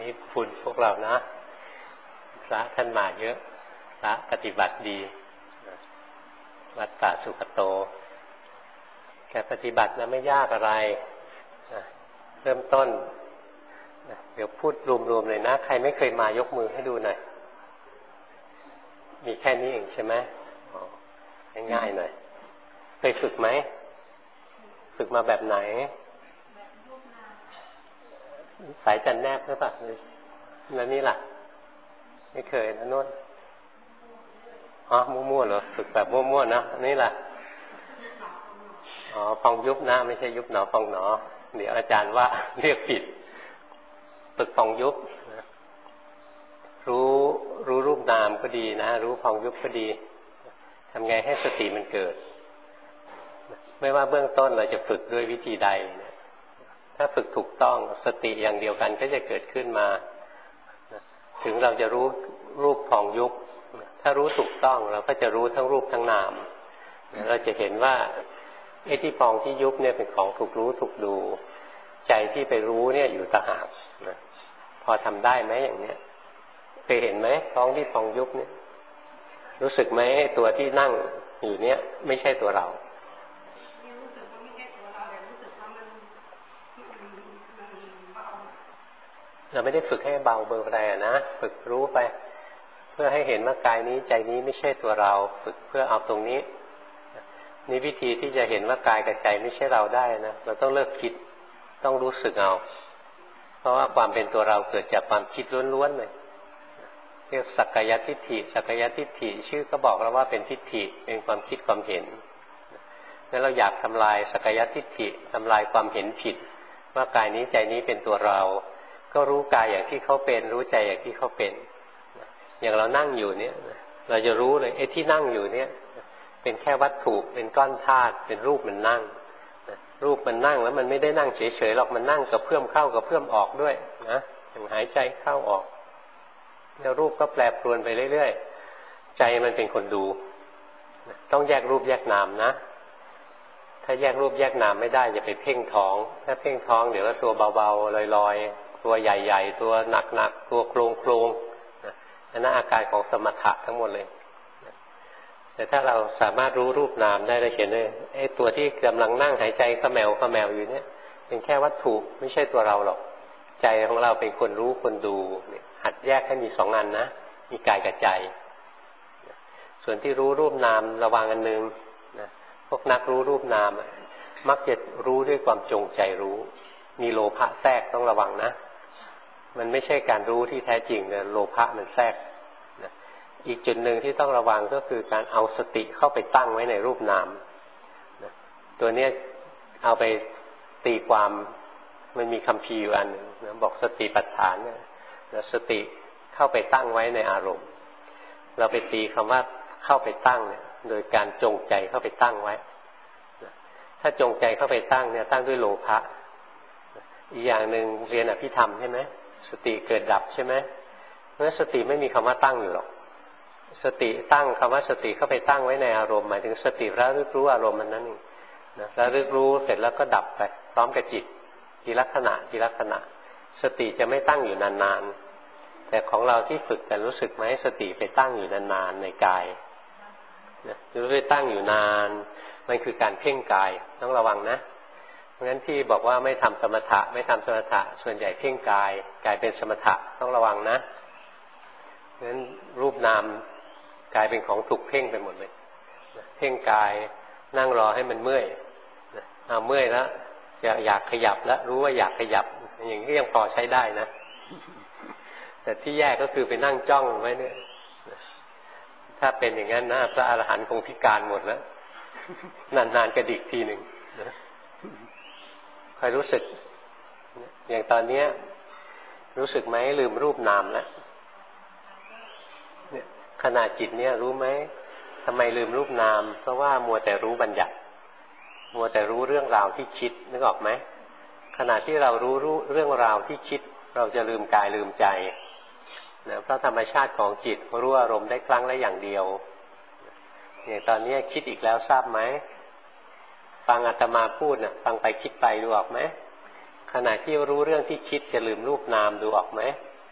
นี้คุณพวกเรานะพระท่านมาเยอะพระปฏิบัติดีวัดป่าสุขโตแค่ปฏิบัตินะไม่ยากอะไรเริ่มต้นเดี๋ยวพูดรวมๆเลยนะใครไม่เคยมายกมือให้ดูหน่อยมีแค่นี้เองใช่ไหมง่ายๆหน่อยเคยฝึกไหมฝึกมาแบบไหนสายจันแนบหรือเปล่าแล้วนี่ล่ะไม่เคยนะโน้นมั่วๆเหรอฝึกแบบมั่วๆนะนี่ล่ะพองยุบนะไม่ใช่ยุบหนอพองหนอเดี๋ยวอาจารย์ว่าเรียกผิดฝึกพองยุบรู้รูปนามก็ดีนะรู้พองยุบก็ดีทำไงให้สติมันเกิดไม่ว่าเบื้องต้นเราจะฝึกด้วยวิธีใดถ้าฝึกถูกต้องสติอย่างเดียวกันก็จะเกิดขึ้นมาถึงเราจะรู้รูปพองยุบถ้ารู้ถูกต้องเราก็จะรู้ทั้งรูปทั้งนามเราจะเห็นว่าไอ้ที่พองที่ยุบเนี่ยเป็นของถูกรู้ถูกดูใจที่ไปรู้เนี่ยอยู่ต่างหากพอทำได้ไหมอย่างเนี้ยเคยเห็นไหมท้องที่พองยุบเนี่ยรู้สึกไหมตัวที่นั่งอยู่เนี่ยไม่ใช่ตัวเราเราไม่ได้ฝึกให้เบาเบอร์อะไรนะฝึกรู้ไปเพื่อให้เห็นว่ากายนี้ใจนี้ไม่ใช่ตัวเราฝึกเพื่อเอาตรงนี้นี่วิธีที่จะเห็นว่ากายกับใจไม่ใช่เราได้นะเราต้องเลิกคิดต้องรู้สึกเอาเพราะว่าความเป็นตัวเราเกิดจากความคิดล้วนๆเลยเรียกสักกายทิฏฐิสักกายทิฏฐิชื่อก็บอกแล้วว่าเป็นทิฏฐิเป็นความคิดความเห็นงั้นเราอยากทำลายสักกายทิฏฐิทำลายความเห็นผิดว่ากายนี้ใจนี้เป็นตัวเราก็รู้กายอย่างที่เขาเป็นรู้ใจอย่างที่เขาเป็นอย่างเรานั่งอยู่เนี่ยเราจะรู้เลยไอ้ที่นั่งอยู่เนี่ยเป็นแค่วัตถุเป็นก้อนธาตุเป็นรูปมันนั่งรูปมันนั่งแล้วมันไม่ได้นั่งเฉยๆหรอกมันนั่งกระเพื่อมเข้ากระเพื่อมออกด้วยนะอย่างหายใจเข้าออกแล้วรูปก็แปรปรวนไปเรื่อยๆใจมันเป็นคนดูต้องแยกรูปแยกนามนะถ้าแยกรูปแยกนามไม่ได้จะไปเพ่งท้องถ้าเพ่งท้องเดี๋ยวก็ตัวเบาๆลอยๆตัวใหญ่ๆตัวหนักๆตัวโครงๆนั่นอาการของสมถะทั้งหมดเลยแต่ถ้าเราสามารถรู้รูปนามได้เราเห็นเลยไอ้ตัวที่กำลังนั่งหายใจขมแมวอยู่เนี่ยเป็นแค่วัตถุไม่ใช่ตัวเราหรอกใจของเราเป็นคนรู้คนดูหัดแยกให้มี2 อันนะมีกายกับใจส่วนที่รู้รูปนามระวังอันนึงนะพวกนักรู้รูปนามมักจะรู้ด้วยความจงใจรู้มีโลภะแทรกต้องระวังนะมันไม่ใช่การรู้ที่แท้จริงเนี่ยโลภะมันแทรกนะอีกจุดหนึ่งที่ต้องระวังก็คือการเอาสติเข้าไปตั้งไว้ในรูปนามนะตัวนี้เอาไปตีความมันมีคัมภีร์อยู่อันหนึ่งนะบอกสติปัฏฐานเนี่ยสติเข้าไปตั้งไว้ในอารมณ์เราไปตีคำว่าเข้าไปตั้งเนี่ยโดยการจงใจเข้าไปตั้งไว้นะถ้าจงใจเข้าไปตั้งเนี่ยตั้งด้วยโลภะอีกอย่างหนึ่งเรียนอภิธรรมใช่ไหมสติเกิดดับใช่ไหมเพราะสติไม่มีคำว่าตั้งอยู่หรอกสติตั้งคำว่าสติเข้าไปตั้งไว้ในอารมณ์หมายถึงสติระลึกรู้อารมณ์มันนั่นเองนะระลึกรู้เสร็จแล้วก็ดับไปพร้อมกับจิตทีลักษณะสติจะไม่ตั้งอยู่นานๆแต่ของเราที่ฝึกกันรู้สึกไหมสติไปตั้งอยู่นานๆในกายนะรู้ไปตั้งอยู่นานมันคือการเพ่งกายต้องระวังนะเพราะฉะนั้นที่บอกว่าไม่ทำสมถะส่วนใหญ่เพ่งกายเป็นสมถะต้องระวังนะเพราะฉะนั้นรูปนามกายเป็นของถูกเพ่งไปหมดเลยเพ่งกายนั่งรอให้มันเมื่อยเอาเมื่อยแล้วอยากขยับแล้วรู้ว่าอยากขยับอย่างนี้ยังพอใช้ได้นะแต่ที่แย่ก็คือไปนั่งจ้องไว้เนี่ยถ้าเป็นอย่างนั้นนะพระอรหันต์คงพิการหมดแล้วนานๆกระดิกทีหนึ่งคอยรู้สึกอย่างตอนนี้รู้สึกไหมลืมรูปนามแล้วเนี่ยขณะจิตเนี่ยรู้ไหมทำไมลืมรูปนามเพราะว่ามัวแต่รู้บัญญัติมัวแต่รู้เรื่องราวที่คิดนึกออกไหมขณะที่เรารู้เรื่องราวที่คิดเราจะลืมกายลืมใจนะเพราะธรรมชาติของจิตรู้อารมณ์ได้ครั้งละอย่างเดียวอย่างตอนนี้คิดอีกแล้วทราบไหมฟังอาตมาพูดน่ะฟังไปคิดไปดูออกไหมขณะที่รู้เรื่องที่คิดจะลืมรูปนามดูออกไหม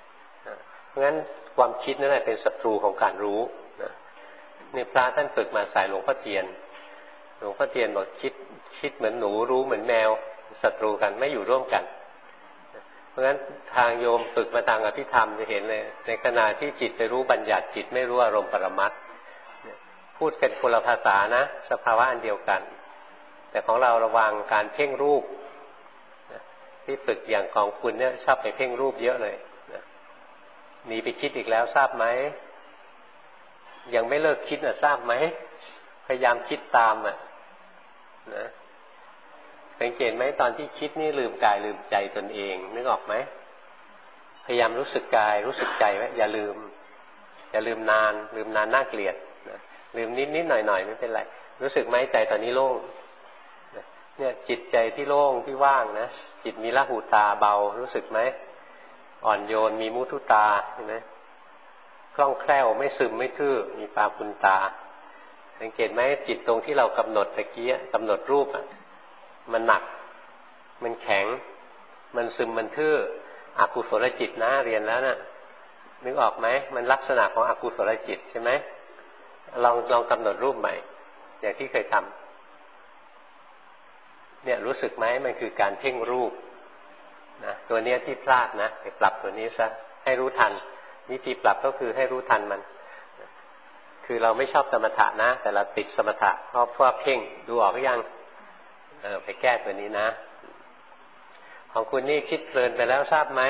ราะงั้นความคิดนั่นแหละเป็นศัตรูของการรู้นะนี่พระท่านฝึกมาสายหลวงพ่อเทียนบอกคิดเหมือนหนูรู้เหมือนแมวศัตรูกันไม่อยู่ร่วมกันเพราะงั้นทางโยมฝึกมาทางอภิธรรมจะเห็นเลยในขณะที่จิตไปรู้บัญญัติจิตไม่รู้อารมณ์ปรมัตถ์พูดเป็นคนละภาษานะสภาวะอันเดียวกันแต่ของเราระวังการเพ่งรูปที่ฝึกอย่างของคุณเนี่ยชอบไปเพ่งรูปเยอะเลยหนีไปคิดอีกแล้วทราบไหมยังไม่เลิกคิดทราบไหมพยายามคิดตามนะสังเกตไหมตอนที่คิดนี่ลืมกายลืมใจตนเองนึกออกไหมพยายามรู้สึกกายรู้สึกใจไว้อย่าลืมนานน่าเกลียดนะลืมนิดหน่อยไม่เป็นไรรู้สึกไหมใจตอนนี้โล่งเนี่ยจิตใจที่โล่งที่ว่างนะจิตมีละหูตาเบารู้สึกไหมอ่อนโยนมีมุทุตาเห็นไหมคล่องแคล่วไม่ซึมไม่ทื่อมีปาปุณตาสังเกตไหมจิตตรงที่เรากำหนดตะกี้กำหนดรูปมันหนักมันแข็งมันซึมมันทื่ออกุศลจิตนะเรียนแล้วนะนึกออกไหมมันลักษณะของอกุศลจิตใช่ไหมลองกำหนดรูปใหม่อย่างที่เคยทำเนี่ยรู้สึกไหมมันคือการเพ่งรูปนะตัวเนี้ยที่พลาดนะไปปรับตัวนี้ซะให้รู้ทันวิธีปรับก็คือให้รู้ทันมันคือเราไม่ชอบสมถะนะแต่เราติดสมถะเพราะว่าเพ่งดูออกหรือยังไปแก้ตัวนี้นะของคุณนี่คิดเพลินไปแล้วทราบไหม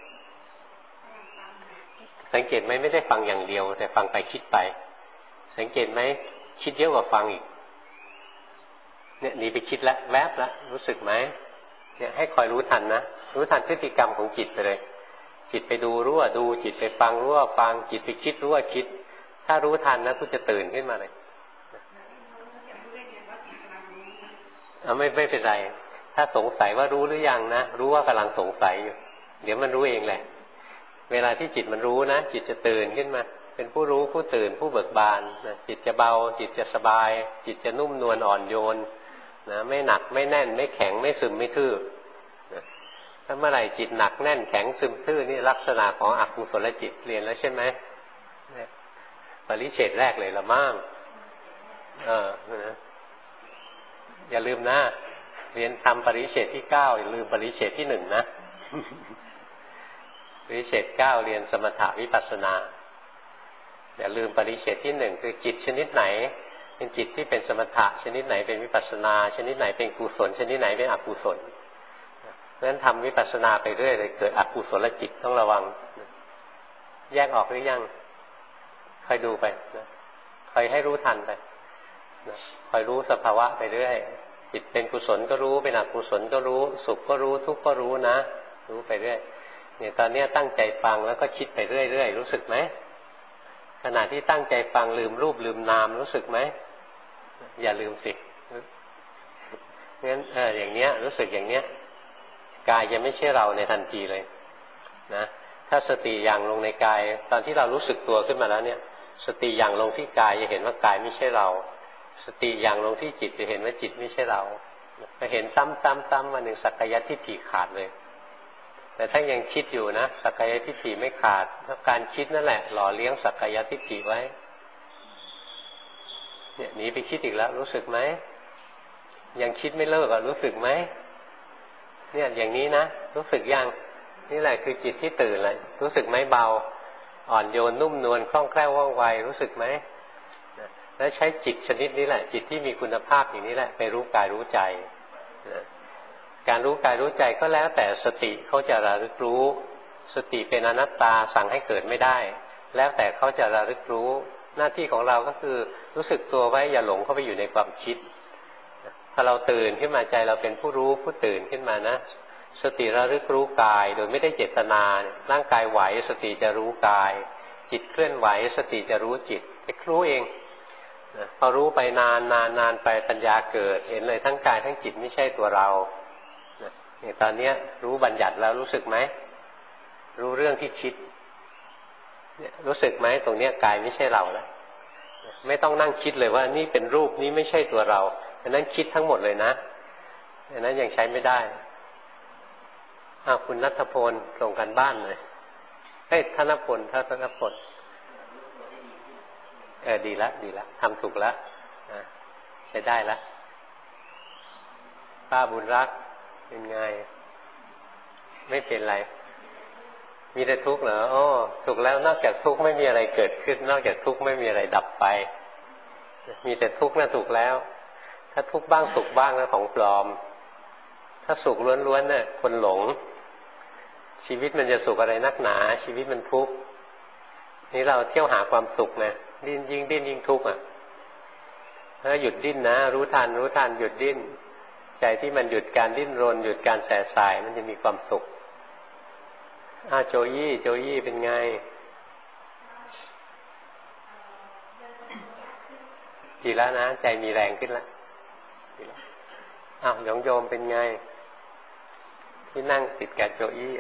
สังเกตไหมไม่ได้ฟังอย่างเดียวแต่ฟังไปคิดไปสังเกตไหมคิดเยอะกว่าฟังอีกเนี่ยหนีไปคิดแล้วแวบแล้วรู้สึกไหมเนี่ยให้คอยรู้ทันนะรู้ทันพฤติกรรมของจิตไปเลยจิตไปดูรู้ว่าดูจิตไปฟังรู้ว่าฟังจิตไปคิดรู้ว่าคิดถ้ารู้ทันนะคุณจะตื่นขึ้นมาเลยไม่เป็นไรถ้าสงสัยว่ารู้หรือยังนะรู้ว่ากำลังสงสัยอยู่เดี๋ยวมันรู้เองแหละเวลาที่จิตมันรู้นะจิตจะตื่นขึ้นมาเป็นผู้รู้ผู้ตื่นผู้เบิกบานนะจิตจะเบาจิตจะสบายจิตจะนุ่มนวลอ่อนโยนนะไม่หนักไม่แน่นไม่แข็งไม่ซึมไม่ทื่อนะถ้าเมื่อไหร่จิตหนักแน่นแข็งซึมทื่อนี่ลักษณะของอกุศลจิตเรียนแล้วใช่ไหมปริเฉดแรกเลยละมั่งนะอย่าลืมนะเรียนทำปริเฉดที่9อย่าลืมปริเฉดที่1นะปริเฉด9เรียนสมถะวิปัสสนาอย่าลืมปริเฉดที่1คือจิตชนิดไหนเป็นจิตที่เป็นสมถะชนิดไหนเป็นวิปัสสนาชนิดไหนเป็นกุศลชนิดไหนเป็นอกุศลเพราะฉะนั้นทำวิปัสสนาไปเรื่อยเลยเกิดอกุศลจิตต้องระวังแยกออกหรือยังคอยดูไปคอยให้รู้ทันไปคอยรู้สภาวะไปเรื่อยจิตเป็นกุศลก็รู้เป็นอกุศลก็รู้สุขก็รู้ทุกข์ก็รู้นะรู้ไปเรื่อยเนี่ยตอนนี้ตั้งใจฟังแล้วก็คิดไปเรื่อยๆรู้สึกไหมขณะที่ตั้งใจฟังลืมรูปลืมนามรู้สึกไหมอย่าลืมสิงั้นอย่างเนี้ยรู้สึกอย่างเนี้ยกายยังไม่ใช่เราในทันทีเลยนะถ้าสติอย่างลงในกายตอนที่เรารู้สึกตัวขึ้นมาแล้วเนี่ยสติอย่างลงที่กายจะเห็นว่ากายไม่ใช่เราสติอย่างลงที่จิตจะเห็นว่าจิตไม่ใช่เราจะเห็นซ้ำๆวันหนึ่งสักกายทิฏฐิขาดเลยแต่ถ้ายังคิดอยู่นะสักกายทิฏฐิไม่ขาดเพราะการคิดนั่นแหละหล่อเลี้ยงสักกายทิฏฐิไว้เนี่ยหนีไปคิดอีกแล้วรู้สึกไหมยังคิดไม่เลิกรู้สึกไหมเนี่ยอย่างนี้นะรู้สึกยังนี่แหละคือจิตที่ตื่นเลยรู้สึกไหมเบาอ่อนโยนนุ่มนวลคล่องแคล่วว่องไวรู้สึกไหมแล้วใช้จิตชนิดนี้แหละจิตที่มีคุณภาพอย่างนี้แหละไปรู้กายรู้ใจการรู้กายรู้ใจก็แล้วแต่สติเขาจะระลึกรู้สติเป็นอนัตตาสั่งให้เกิดไม่ได้แล้วแต่เขาจะระลึกรู้หน้าที่ของเราก็คือรู้สึกตัวไว้อย่าหลงเข้าไปอยู่ในความคิดถ้าเราตื่นขึ้นมาใจเราเป็นผู้รู้ผู้ตื่นขึ้นมานะสติระลึกรู้กายโดยไม่ได้เจตนาร่างกายไหวสติจะรู้กายจิตเคลื่อนไหวสติจะรู้จิตไปรู้เองพอรู้ไปนานไปปัญญาเกิดเห็นเลยทั้งกายทั้งจิตไม่ใช่ตัวเราเนี่ยตอนนี้รู้บัญญัติแล้วรู้สึกไหมรู้เรื่องที่คิดเนี่ยรู้สึกไหมตรงเนี้ยกายไม่ใช่เราแล้วไม่ต้องนั่งคิดเลยว่านี่เป็นรูปนี้ไม่ใช่ตัวเราอันนั้นคิดทั้งหมดเลยนะอันนั้นยังใช้ไม่ได้คุณณัฐพลส่งกันบ้านเลยธนพลธนพลดีละทำถูกแล้วใช้ได้ละป้าบุญรักเป็นไงไม่เป็นไรมีแต่ทุกข์เหรอโอ้ถูกแล้วนอกจากทุกข์ไม่มีอะไรเกิดขึ้นนอกจากทุกข์ไม่มีอะไรดับไปมีแต่ทุกข์น่ะถูกแล้วถ้าทุกข์บ้างสุขบ้างนะของปลอมถ้าสุขล้วนๆเนี่ยคนหลงชีวิตมันจะสุขอะไรนักหนาชีวิตมันทุกข์นี่เราเที่ยวหาความสุขนะดิ้นยิ่งทุกข์อ่ะถ้าหยุดดิ้นนะรู้ทันหยุดดิ้นใจที่มันหยุดการดิ้นรนหยุดการแสสายมันจะมีความสุขโจยี่เป็นไงดีแล้วนะใจมีแรงขึ้นแล้วหยงโยมเป็นไงที่นั่งติดกับโจยี่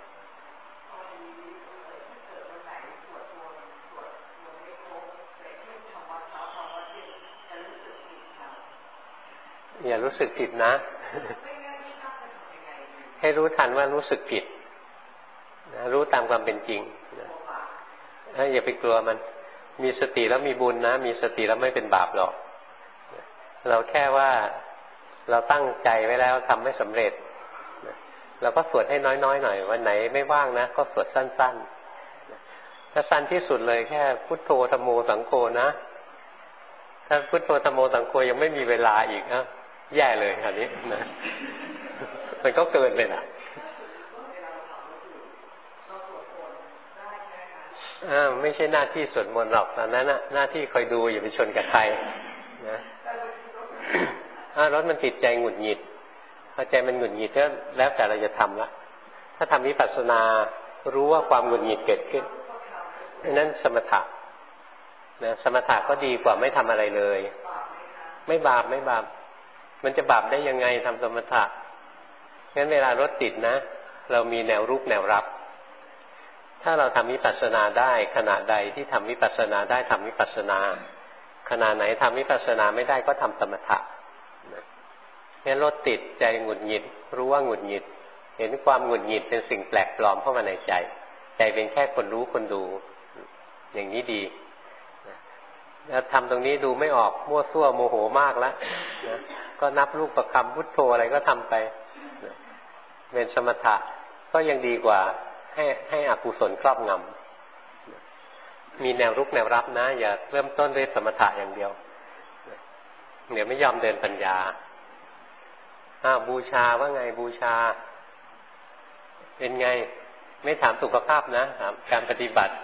อย่ารู้สึกผิดนะ ให้รู้ทันว่ารู้สึกผิดนะรู้ตามความเป็นจริงนะอย่าไปกลัวมันมีสติแล้วมีบุญนะมีสติแล้วไม่เป็นบาปหรอกเราแค่ว่าเราตั้งใจไว้แล้วทำไม่สำเร็จเราก็สวดให้น้อยๆหน่อยวันไหนไม่ว่างนะก็สวดสั้นๆถ้าสั้นที่สุดเลยแค่พุทโธธัมโมสังโฆนะถ้าพุทโธธัมโมสังโฆยังไม่มีเวลาอีกแย่เลยคราวนี้นะมันก็เกินเลยนะไม่ใช่หน้าที่สวดมนต์หรอกตอนนั้นหน้าที่คอยดูอย่าไปชนกับใครนะรถมันติดใจหงุดหงิดพอใจมันหงุดหงิดก็แล้วแต่เราจะทำละถ้าทำวิปัสสนารู้ว่าความหงุดหงิดเกิดขึ้นนั้นสมถะนะสมถะก็ดีกว่าไม่ทำอะไรเลยไม่บาปมันจะบาปได้ยังไงทำสมถะงั้นเวลารถติดนะเรามีแนวรุกแนวรับถ้าเราทำวิปัสสนาได้ขณะใดที่ทำวิปัสสนาได้ทำวิปัสสนาขณะไหนทำวิปัสสนาไม่ได้ก็ทำสมถะงั้นรถติดใจหงุดหงิดรู้ว่าหงุดหงิดเห็นความหงุดหงิดเป็นสิ่งแปลกปลอมเข้ามาในใจเป็นแค่คนรู้คนดูอย่างนี้ดีแล้วทำตรงนี้ดูไม่ออกมั่วซั่วโมโหมากแล้วนะก็นับลูกประคำพุทโธอะไรก็ทำไปเป็นสมถะก็ยังดีกว่าให้อกุศลครอบงำมีแนวรุกแนวรับนะอย่าเริ่มต้นด้วยสมถะอย่างเดียวเดี๋ยวไม่ยอมเดินปัญญาบูชาว่าไงบูชาเป็นไงไม่ถามสุขภาพนะถามการปฏิบัติ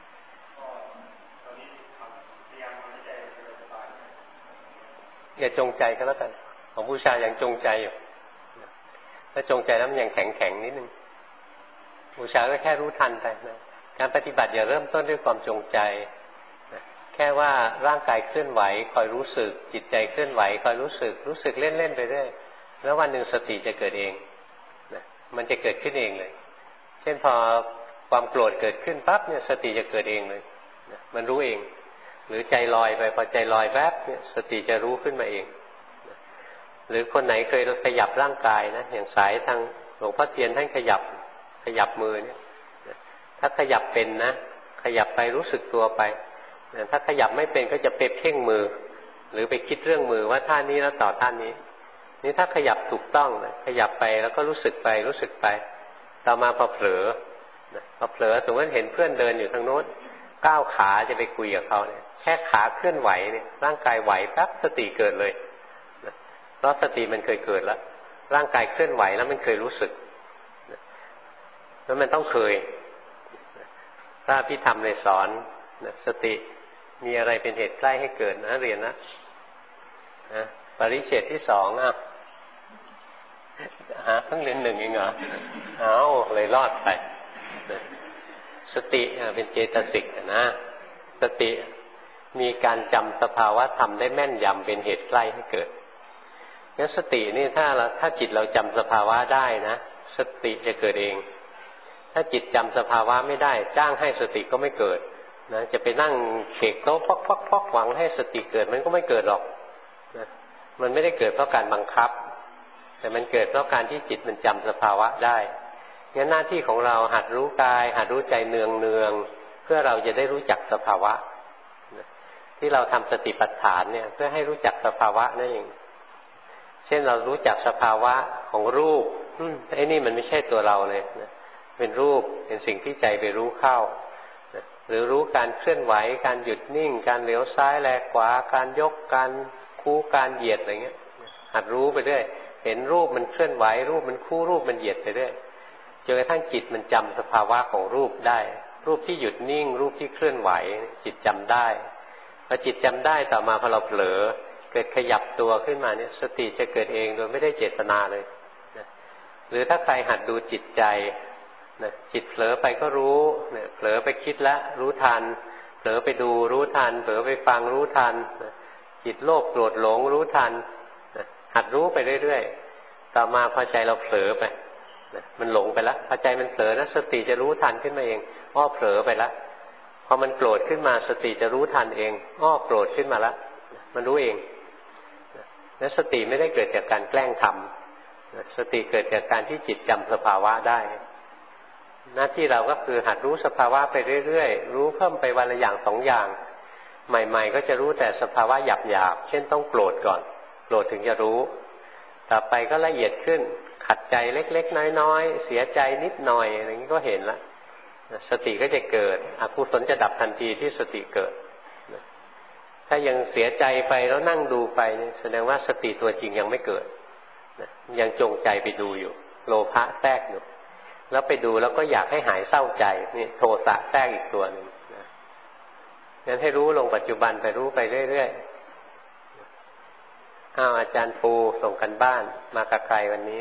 อย่าจงใจก็แล้วกันของบูชาอย่างจงใจอยู่ถ้าจงใจแล้วมันยังแข็งนิดนึงบูชาก็แค่รู้ทันไปนะการปฏิบัติอย่าเริ่มต้นด้วยความจงใจนะแค่ว่าร่างกายเคลื่อนไหวคอยรู้สึกจิตใจเคลื่อนไหวคอยรู้สึกเล่นไปเรื่อยแล้ววันหนึ่งสติจะเกิดเองนะมันจะเกิดขึ้นเองเลยเช่นพอความโกรธเกิดขึ้นปั๊บเนี่ยสติจะเกิดเองเลยนะมันรู้เองหรือใจลอยไปพอใจลอยแวบเนี่ยสติจะรู้ขึ้นมาเองนะหรือคนไหนเคยขยับร่างกายนะอย่างสายทางหลวงพ่อเทียนท่านขยับมือเนี่ยถ้าขยับเป็นนะขยับไปรู้สึกตัวไปถ้าขยับไม่เป็นก็จะไปเพ่งมือหรือไปคิดเรื่องมือว่าท่านี้แล้วต่อท่านี้นี่ถ้าขยับถูกต้องนะขยับไปแล้วก็รู้สึกไปต่อมาพอเผลอสมมติเห็นเพื่อนเดินอยู่ทางโน้นก้าวขาจะไปคุยกับเขาเนี่ยแค่ขาเคลื่อนไหวเนี่ยร่างกายไหวปั๊บสติเกิดเลยเพราะสติมันเคยเกิดแล้วร่างกายเคลื่อนไหวแล้วมันเคยรู้สึกแล้วมันต้องเคยพระพิธรรมเลยสอนสติมีอะไรเป็นเหตุใกล้ให้เกิดนะเรียนนะปริเฉดที่สองเพิ่งเรียนหนึ่งเองเหรอเลยรอดไปสติเป็นเจตสิกนะสติมีการจำสภาวะธรรมได้แม่นยำเป็นเหตุใกล้ให้เกิดงั้นสตินี่ถ้าจิตเราจำสภาวะได้นะสติจะเกิดเองถ้าจิตจำสภาวะไม่ได้จ้างให้สติก็ไม่เกิดนะจะไปนั่งเขกโต๊ะพอกหวังให้สติเกิดมันก็ไม่เกิดหรอกนะมันไม่ได้เกิดเพราะการบังคับแต่มันเกิดเพราะการที่จิตมันจำสภาวะได้งั้นหน้าที่ของเราหัดรู้กายหัดรู้ใจเนืองๆเพื่อเราจะได้รู้จักสภาวะที่เราทำสติปัฏฐานเนี่ยเพื่อให้รู้จักสภาวะนั่นเองเช่นเรารู้จักสภาวะของรูปไอ้นี่มันไม่ใช่ตัวเราเลยนะเป็นรูปเป็นสิ่งที่ใจไปรู้เข้าหรือรู้การเคลื่อนไหวการหยุดนิ่งการเหลียวซ้ายแลขวาการยกการคู่การเหยียดอะไรเงี้ยหัดรู้ไปเรื่อยเห็นรูปมันเคลื่อนไหวรูปมันคู่รูปมันเหยียดไปเรื่อยจนกระทั่งจิตมันจำสภาวะของรูปได้รูปที่หยุดนิ่งรูปที่เคลื่อนไหวจิตจำได้พอจิตจำได้ต่อมาพอเราเผลอเกิดขยับตัวขึ้นมาเนี่ยสติจะเกิดเองโดยไม่ได้เจตนาเลยนะหรือถ้าใครหัดดูจิตใจนะจิตเผลอไปก็รู้เนี่ยเผลอไปคิดแล้วรู้ทันเผลอไปดูรู้ทันเผลอไปฟังรู้ทันนะจิตโลภโกรธหลงรู้ทันนะหัดรู้ไปเรื่อยๆต่อมาพอใจเราเผลอไปนะมันหลงไปแล้วพอใจมันเผลอนะสติจะรู้ทันขึ้นมาเองอ้อเผลอไปแล้วพอมันโกรธขึ้นมาสติจะรู้ทันเองอ้อโกรธขึ้นมาแล้วมันรู้เองและสติไม่ได้เกิดจากการแกล้งทำสติเกิดจากการที่จิตจำสภาวะได้หน้าที่เราก็คือหัดรู้สภาวะไปเรื่อยๆรู้เพิ่มไปวันละอย่างสองอย่างใหม่ๆก็จะรู้แต่สภาวะหยาบๆเช่นต้องโกรธก่อนโกรธถึงจะรู้ต่อไปก็ละเอียดขึ้นขัดใจเล็กๆน้อยๆเสียใจนิดหน่อยอะไรอย่างนี้ก็เห็นละสติก็จะเกิดอกุศลจะดับทันทีที่สติเกิดถ้ายังเสียใจไปแล้วนั่งดูไปเนี่ยแสดงว่าสติตัวจริงยังไม่เกิดยังจงใจไปดูอยู่โลภะแทรกอยู่แล้วไปดูแล้วก็อยากให้หายเศร้าใจนี่โทสะแทรกอีกตัวหนึ่งงั้นให้รู้ลงปัจจุบันไปรู้ไปเรื่อยๆอาจารย์ปูส่งกันบ้านมากับใครวันนี้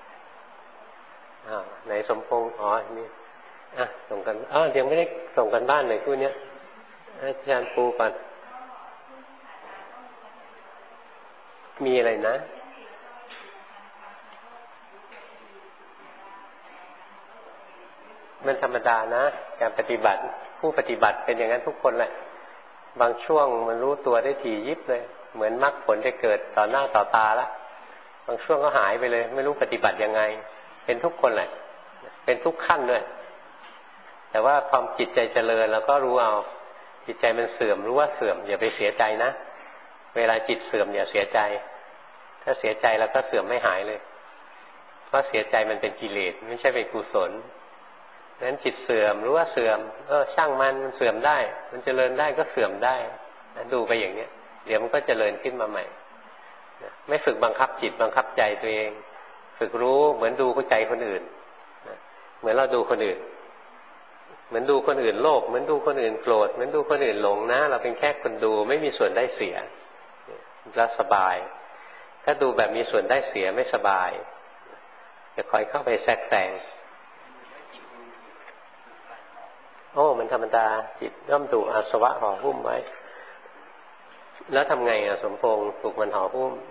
ไหนสมพงษ์นี่ส่งกันยังไม่ได้ส่งกันบ้านเลยคู่เนี้ยอาจารย์ปูก่อนมีอะไรนะมันธรรมดานะการปฏิบัติผู้ปฏิบัติเป็นอย่างนั้นทุกคนแหละบางช่วงมันรู้ตัวได้ถี่ยิบเลยเหมือนมรรคผลจะเกิดต่อหน้าต่อตาแล้วบางช่วงก็หายไปเลยไม่รู้ปฏิบัติยังไงเป็นทุกคนแหละเป็นทุกขั้นด้วยแต่ว่าความจิตใจเจริญเราก็รู้เอาจิตใจมันเสื่อมรู้ว่าเสื่อมอย่าไปเสียใจนะเวลาจิตเสื่อมอย่าเสียใจถ้าเสียใจแล้วก็เสื่อมไม่หายเลยเพราะเสียใจมันเป็นกิเลสไม่ใช่เป็นกุศลนั้นจิตเสื่อมรู้ว่าเสื่อมช่างมันเสื่อมได้มันเจริญได้ก็เสื่อมได้ดูไปอย่างเนี้ยเดี๋ยวมันก็เจริญขึ้นมาใหม่ไม่ฝึกบังคับจิตบังคับใจตัวเองฝึกรู้เหมือนดูใจคนอื่นเหมือนเราดูคนอื่นเหมือนดูคนอื่นโลภเหมือนดูคนอื่นโกรธเหมือนดูคนอื่นหลงนะเราเป็นแค่คนดูไม่มีส่วนได้เสียจะสบายถ้าดูแบบมีส่วนได้เสียไม่สบายจะคอยเข้าไปแทรกแซงมันธรรมดาจิตย่อมถูกอาสวะห่อหุ้มไว้แล้วทำไงสมพงษ์ถูกมันห่อหุ้ม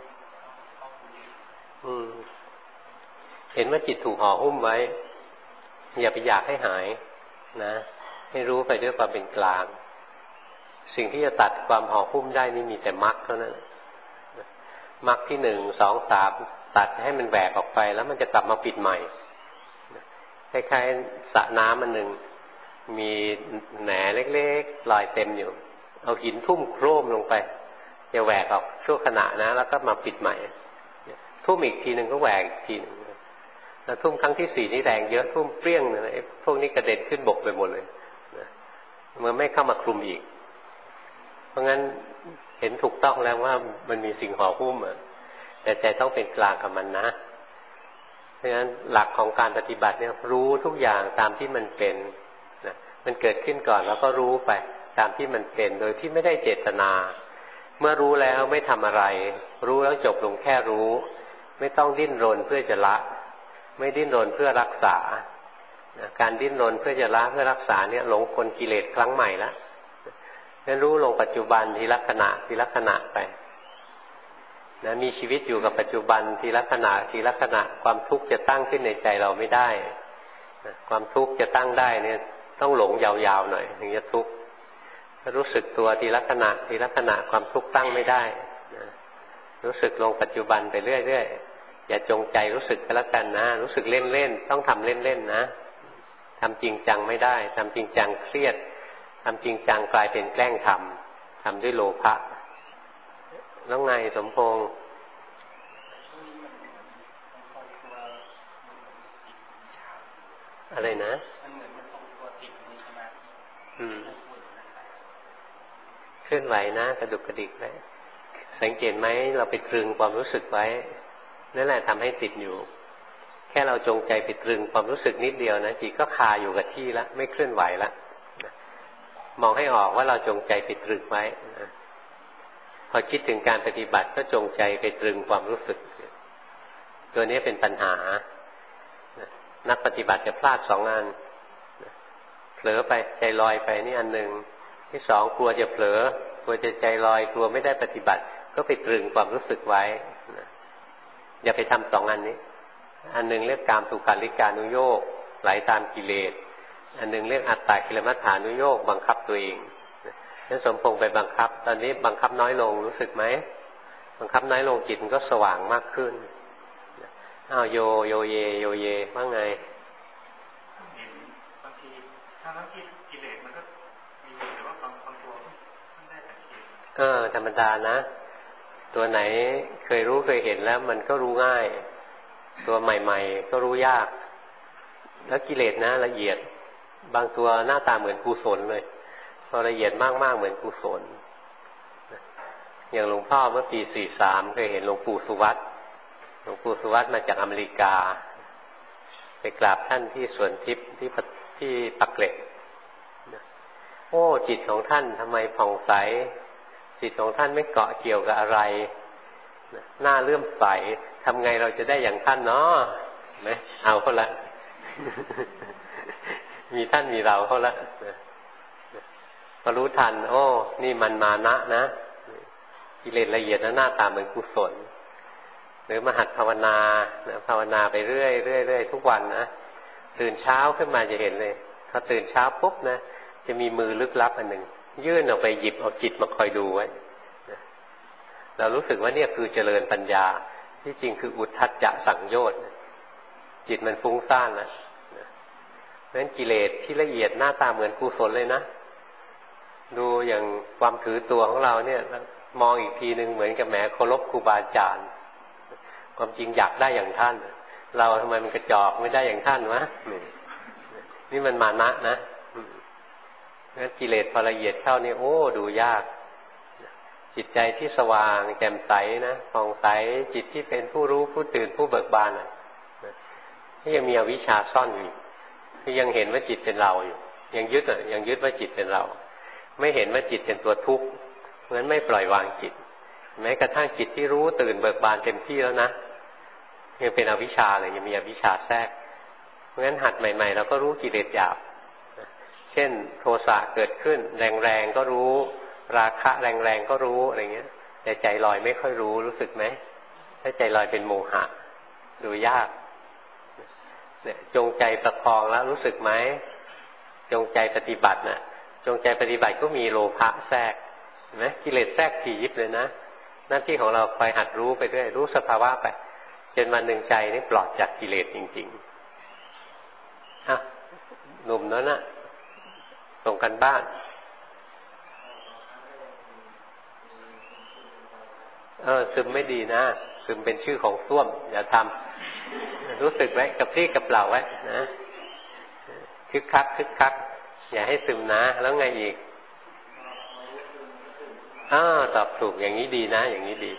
เห็นว่าจิตถูกห่อหุ้มไว้อย่าไปอยากให้หายนะให้รู้ไปด้วยความเป็นกลางสิ่งที่จะตัดความห่อหุ้มได้นี่มีแต่มรรคเท่านั้นมรรคที่1 2 3ตัดให้มันแหวกออกไปแล้วมันจะกลับมาปิดใหม่คล้ายๆสระน้ำอันหนึ่งมีแหนเล็กๆลอยเต็มอยู่เอาหินทุ่มโครมลงไปจะแหวกออกชั่วขณะนะแล้วก็มาปิดใหม่ทุ่มอีกทีหนึ่งก็แหวกอีกทีหนึ่งแล้วทุ่มครั้งที่4นี่แรงเยอะทุ่มเปรี้ยงเลยพวกนี้กระเด็นขึ้นบกไปหมดเลยมันไม่เข้ามาคลุมอีกเพราะงั้นเห็นถูกต้องแล้วว่ามันมีสิ่งห่อหุ้มแต่ใจต้องเป็นกลางกับมันนะเพราะฉะนั้นหลักของการปฏิบัติเนี่ยรู้ทุกอย่างตามที่มันเป็นนะมันเกิดขึ้นก่อนแล้วก็รู้ไปตามที่มันเป็นโดยที่ไม่ได้เจตนาเมื่อรู้แล้วไม่ทำอะไรรู้แล้วจบลงแค่รู้ไม่ต้องดิ้นรนเพื่อจะละไม่ดิ้นรนเพื่อรักษาการดิ้นรนเพื่อจะละเพื่อรักษาเนี่ยหลงกลกิเลสครั้งใหม่แล้วงั้นรู้ลงปัจจุบันทีละขณะทีละขณะไปนะมีชีวิตอยู่กับปัจจุบันทีละขณะทีละขณะความทุกข์จะตั้งขึ้นในใจเราไม่ได้ความทุกข์จะตั้งได้เนี่ยต้องหลงยาวๆหน่อยถึงจะทุกข์รู้สึกตัวทีละขณะทีละขณะความทุกข์ตั้งไม่ได้รู้สึกลงปัจจุบันไปเรื่อยๆอย่าจงใจรู้สึกก็แล้วกันนะรู้สึกเล่นๆต้องทำเล่นๆนะทำจริงจังไม่ได้ทำจริงจังเครียดทำจริงจังกลายเป็นแกล้งทำด้วยโลภะแล้วไงสมพงษ์อะไรนะเคลื่อนไหวนะกระดุกกระดิกไว้สังเกตไหมเราไปตรึงความรู้สึกไว้นั่นแหละทำให้ติดอยู่แค่เราจงใจไปตรึงความรู้สึกนิดเดียวนะจิตก็คาอยู่กับที่แล้วไม่เคลื่อนไหวแล้วมองให้ออกว่าเราจงใจไปตรึงไว้นะพอคิดถึงการปฏิบัติก็จงใจไปตรึงความรู้สึกตัวนี้เป็นปัญหานักปฏิบัติจะพลาดสองอันเผลอไปใจลอยไปนี่อันหนึ่งที่สองกลัวจะเผลอกลัวจะใจลอยกลัวไม่ได้ปฏิบัติก็ไปตรึงความรู้สึกไว้อย่าไปทำสองอันนี้อันหนึ่งเรียกกามสุขันลิกานุโยคไหลตามกิเลสอันหนึ่งเรียกอัตตากิลมัฏฐานุโยคบังคับตัวเองนั้นสมพงษ์ไปบังคับตอนนี้บังคับน้อยลงรู้สึกไหมบังคับน้อยลงจิตมันก็สว่างมากขึ้นอ้าวโยเยว่าไงบางทีทั้งที่กิเลสมันก็มีแต่ว่าบางตัวมันได้แต่กิเลสธรรมดานะตัวไหนเคยรู้เคยเห็นแล้วมันก็รู้ง่ายตัวใหม่ๆก็รู้ยากแล้วกิเลสนะละเอียดบางตัวหน้าตาเหมือนกุศลเลยพอละเอียดมากๆเหมือนกุศลอย่างหลวงพ่อเมื่อปี43เคยเห็นหลวงปู่สุวัตหลวงปู่สุวัตมาจากอเมริกาไปกราบท่านที่สวนทิพย์ที่ปักเกร็ดโอ้จิตของท่านทำไมผ่องใสจิตของท่านไม่เกาะเกี่ยวกับอะไรหน้าเลื่อมใสทำไงเราจะได้อย่างท่านเนาะไหมเอาเขาละ มีท่านมีเราเขาละพอรู้ทันโอ้นี่มันมานะนะกิเลสละเอียดนะหน้าตาเหมือนกุศลหรือมหัดภาวนาภาวนาไปเรื่อยทุกวันนะตื่นเช้าขึ้นมาจะเห็นเลยพอตื่นเช้าปุ๊บนะจะมีมือลึกลับอันหนึ่งยื่นออกไปหยิบเอาจิตมาคอยดูไว้เรารู้สึกว่าเนี่ยคือเจริญปัญญาที่จริงคืออุทธัจจะสังโยชน์จิตมันฟุ้งซ่านแล้วเพราะฉะนั้นกิเลสที่ละเอียดหน้าตาเหมือนกุศลเลยนะดูอย่างความถือตัวของเราเนี่ยมองอีกทีนึงเหมือนกับแหมเคารพครูบาอาจารย์ความจริงอยากได้อย่างท่านเราทำไมมันกระจอกไม่ได้อย่างท่านวะนี่มันมานะนะงั้นกิเลสพอละเอียดเข้านี่โอ้ดูยากจิตใจที่สว่างแจ่มใสนะผ่องใสจิตที่เป็นผู้รู้ผู้ตื่นผู้เบิกบานนี่ยังมีอวิชชาซ่อนอยู่ที่ยังเห็นว่าจิตเป็นเราอยู่ยังยึดว่าจิตเป็นเราไม่เห็นว่าจิตเป็นตัวทุกข์เพราะฉะนั้นไม่ปล่อยวางจิตแม้กระทั่งจิตที่รู้ตื่นเบิกบานเต็มที่แล้วนะยังเป็นอวิชชาเลยยังมีอวิชชาแทรกเพราะฉะนั้นหัดใหม่ๆเราก็รู้กิเลสหยาบเช่นโทสะเกิดขึ้นแรงๆก็รู้ราคะแรงๆก็รู้อะไรเงี้ยแต่ใจลอยไม่ค่อยรู้สึกไหมถ้าใจลอยเป็นโมหะดูยากเนี่ยจงใจประคองแล้วรู้สึกไหมจงใจปฏิบัติน่ะจงใจปฏิบัติก็มีโลภะแทรกเห็นไหมกิเลสแทรกถี่ยิบเลยนะหน้าที่ของเราคอยหัดรู้ไปด้วยรู้สภาวะไปจนวันหนึ่งใจนี่ปลอดจากกิเลสจริงๆหนุ่มนั้นน่ะส่งกันบ้านซึมไม่ดีนะซึมเป็นชื่อของส้วมอย่าทำรู้สึกไว้กับที่กับเปล่าไว้นะคึกคักอย่าให้ซึมนะแล้วไงอีกตอบถูกอย่างนี้ดีนะอย่างนี้ดี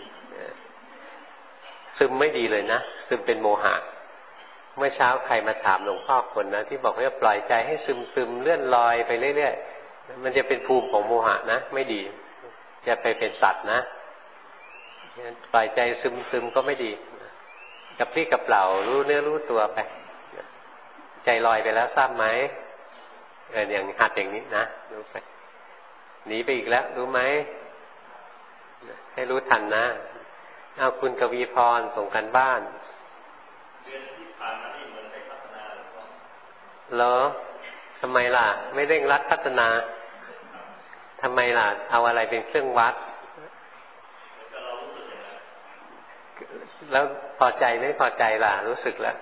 ซึมไม่ดีเลยนะซึมเป็นโมหะเมื่อเช้าใครมาถามหลวงพ่อคนนะที่บอกว่าปล่อยใจให้ซึมเลื่อนลอยไปเรื่อยๆมันจะเป็นภูมิของโมหะนะไม่ดีจะไปเป็นสัตว์นะปล่อยใจซึมก็ไม่ดีกับที่กับเปล่ารู้เนื้อรู้ตัวไปใจลอยไปแล้วทราบไหมอย่างหัดอย่างนี้นะรู้ไปหนีไปอีกแล้วรู้ไหมให้รู้ทันนะเอาคุณกวีพรส่งกันบ้านเดือนที่ผ่านมานี่เหมือนได้พัฒนาเหรอทำไมล่ะไม่เร่งรัดพัฒนาทำไมล่ะเอาอะไรเป็นเครื่องวัดแล้วพอใจไม่พอใจล่ะรู้สึกแล้ว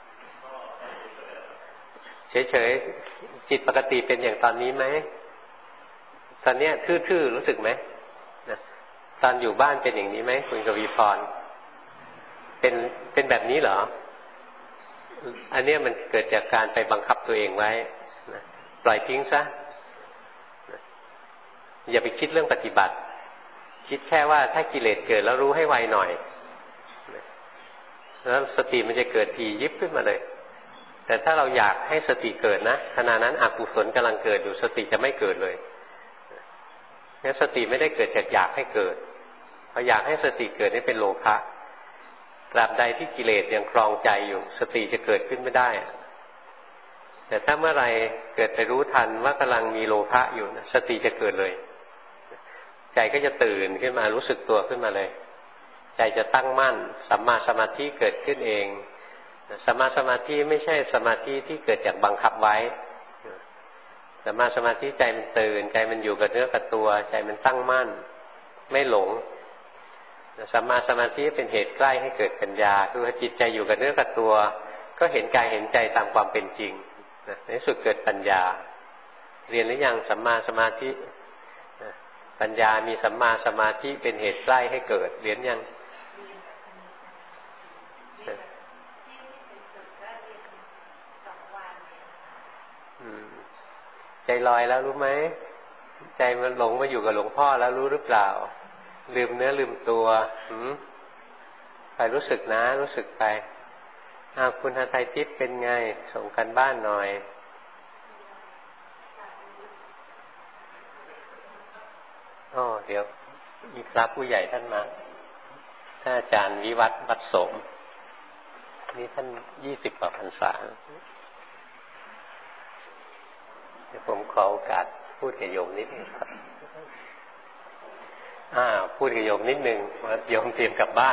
เฉยๆจิตปกติเป็นอย่างตอนนี้ไหมตอนเนี้ยทื่อๆรู้สึกไหมนะตอนอยู่บ้านเป็นอย่างนี้ไหมคุณกวีพรเป็นแบบนี้เหรออันเนี้ยมันเกิดจากการไปบังคับตัวเองไว้นะปล่อยทิ้งซะนะอย่าไปคิดเรื่องปฏิบัติคิดแค่ว่าถ้ากิเลสเกิดแล้วรู้ให้ไวหน่อยนะแล้วสติมันจะเกิดทียิบขึ้นมาเลยแต่ถ้าเราอยากให้สติเกิดนะขณะนั้นอกุศลกำลังเกิดอยู่สติจะไม่เกิดเลยงั้นสติไม่ได้เกิดจากอยากให้เกิดพออยากให้สติเกิดนี่เป็นโลภะตราบใดที่กิเลสยังครองใจอยู่สติจะเกิดขึ้นไม่ได้แต่ถ้าเมื่อไรเกิดไปรู้ทันว่ากำลังมีโลภะอยู่สติจะเกิดเลยใจก็จะตื่นขึ้นมารู้สึกตัวขึ้นมาเลยใจจะตั้งมั่นสัมมาสมาธิเกิดขึ้นเองสัมมาสมาธิไม่ใช่สมาธิที่เกิดจากบังคับไว้สัมมาสมาธิใจมันตื่นใจมันอยู่กับเนื้อกับตัวใจมันตั้งมั่นไม่หลงสัมมาสมาธิเป็นเหตุใกล้ให้เกิดปัญญาคือจิตใจอยู่กับเนื้อกับตัวก็เห็นกายเห็นใจตามความเป็นจริงในที่สุดเกิดปัญญาเรียนหรือยังสัมมาสมาธิปัญญามีสัมมาสมาธิเป็นเหตุใกล้ให้เกิดเรียนยังใจลอยแล้วรู้ไหมใจมันหลงมาอยู่กับหลวงพ่อแล้วรู้หรือเปล่าลืมเนื้อลืมตัวไปรู้สึกนะรู้สึกไปคุณหทัยทิพย์เป็นไงส่งกันบ้านหน่อยเดี๋ยวมีพระผู้ใหญ่ท่านมาท่านอาจารย์วิวัฒน์วัดสมนี่ท่าน20 กว่าพรรษาเดี๋ยวผมขอโอกาสพูดกับโยมนิดนึงครับพูดกับโยมนิดนึงว่าโยมเตรียมกลับบ้าน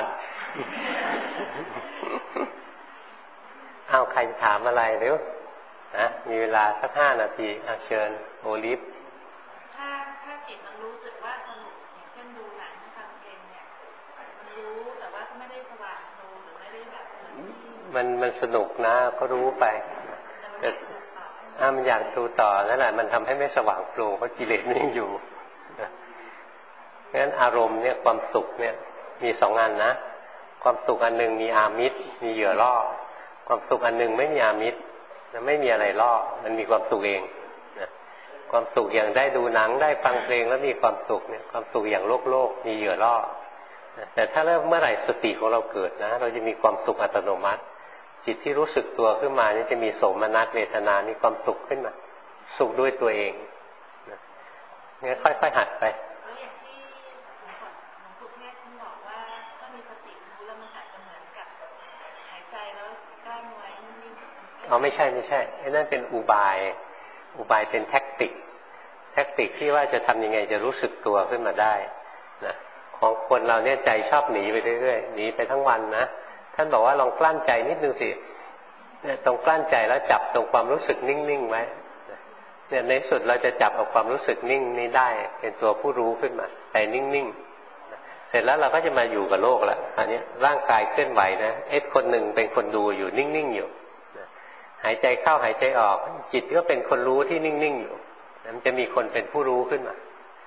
ใครถามอะไรเร็วนะมีเวลาสัก5 นาทีเชิญโอลิฟถ้าจิตมันรู้สึกว่าสนุกอย่างเช่นดูหนังฟังเพลงเนี่ยมันรู้แต่ว่าไม่ได้สว่างโตหรือไม่ได้แบบมันสนุกนะก็รู้ไปแต่มันอยากดูต่อนั่นแหละมันทำให้ไม่สว่างโปร่งเพราะกิเลสมันยังอยู่เพราะฉะนั้นอารมณ์เนี่ยความสุขเนี่ยมี2 อันนะความสุขอันหนึ่งมีอามิตรมีเหยื่อล่อความสุขอันหนึ่งไม่มีอามิตรไม่มีอะไรล่อมันมีความสุขเองนะความสุขอย่างได้ดูหนังได้ฟังเพลงแล้วมีความสุขเนี่ยความสุขอย่างโลกมีเหยื่อล่อแต่ถ้าเมื่อไหร่สติของเราเกิดนะเราจะมีความสุขอัตโนมัติจิตที่รู้สึกตัวขึ้นมานี่จะมีโสมนัสเวทนามีความสุขขึ้นมาสุขด้วยตัวเองนะงั้นค่อยๆหัดไปแล้วอย่างที่หลวงปู่เทศท่านบอกว่าก็มีสติรู้แล้วมันอาจจะเหมือนกับหายใจแล้วกล้ามไว้นิ่งไม่ใช่ไอ้นั่นเป็นอุบายเป็นแท็กติกที่ว่าจะทำยังไงจะรู้สึกตัวขึ้นมาได้นะของคนเราเนี่ยใจชอบหนีไปเรื่อยๆหนีไปทั้งวันนะท่านบอกว่าลองกลั้นใจนิดนึงสิเนี่ยตรงกลั้นใจแล้วจับตรงความรู้สึกนิ่งๆไว้เนี่ยในสุดเราจะจับเอาความรู้สึกนิ่งนี้ได้เป็นตัวผู้รู้ขึ้นมาใจนิ่งๆเสร็จแล้วเราก็จะมาอยู่กับโลกแล้วอันนี้ร่างกายเคลื่อนไหวนะคนหนึ่งเป็นคนดูอยู่นิ่งๆอยู่หายใจเข้าหายใจออกจิตก็เป็นคนรู้ที่นิ่งๆอยู่มันจะมีคนเป็นผู้รู้ขึ้นมา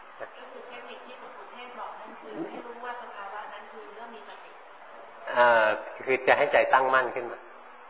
คือจะให้ใจตั้งมั่นขึ้นมา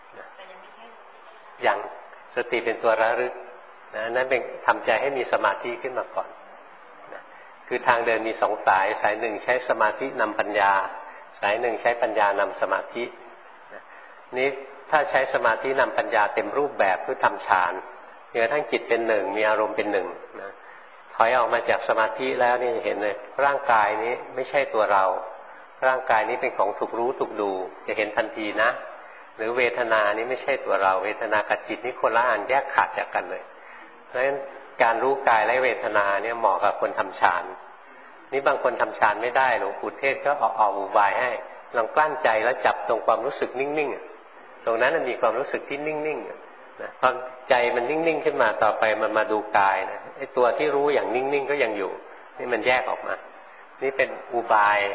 อย่างสติเป็นตัวระลึกนั่นเป็นทำใจให้มีสมาธิขึ้นมาก่อนคือทางเดินมี2 สายหนึ่งใช้สมาธินำปัญญาสายหนึ่งใช้ปัญญานำสมาธินี้ถ้าใช้สมาธินำปัญญาเต็มรูปแบบเพื่อทำฌานจนกระทั่งจิตเป็นหนึ่งมีอารมณ์เป็นหนึ่งนะถอยออกมาจากสมาธิแล้วนี่เห็นเลยร่างกายนี้ไม่ใช่ตัวเราร่างกายนี้เป็นของถูกรู้ถูกดูจะเห็นทันทีนะหรือเวทนานี้ไม่ใช่ตัวเราเวทนากับจิตนี่คนละอันแยกขาดจากกันเลยเพราะฉะนั้นการรู้กายและเวทนาเนี่ยเหมาะกับคนทำฌานนี่บางคนทำฌานไม่ได้หลวงปู่เทศก็ออกอุบายให้ลองกลั้นใจแล้วจับตรงความรู้สึกนิ่งๆตรงนั้นมันมีความรู้สึกที่นิ่งๆนะพอใจมันนิ่งๆขึ้นมาต่อไปมันมาดูกายนะไอ้ตัวที่รู้อย่างนิ่งๆก็ยังอยู่นี่มันแยกออกมานี่เป็นอุบาย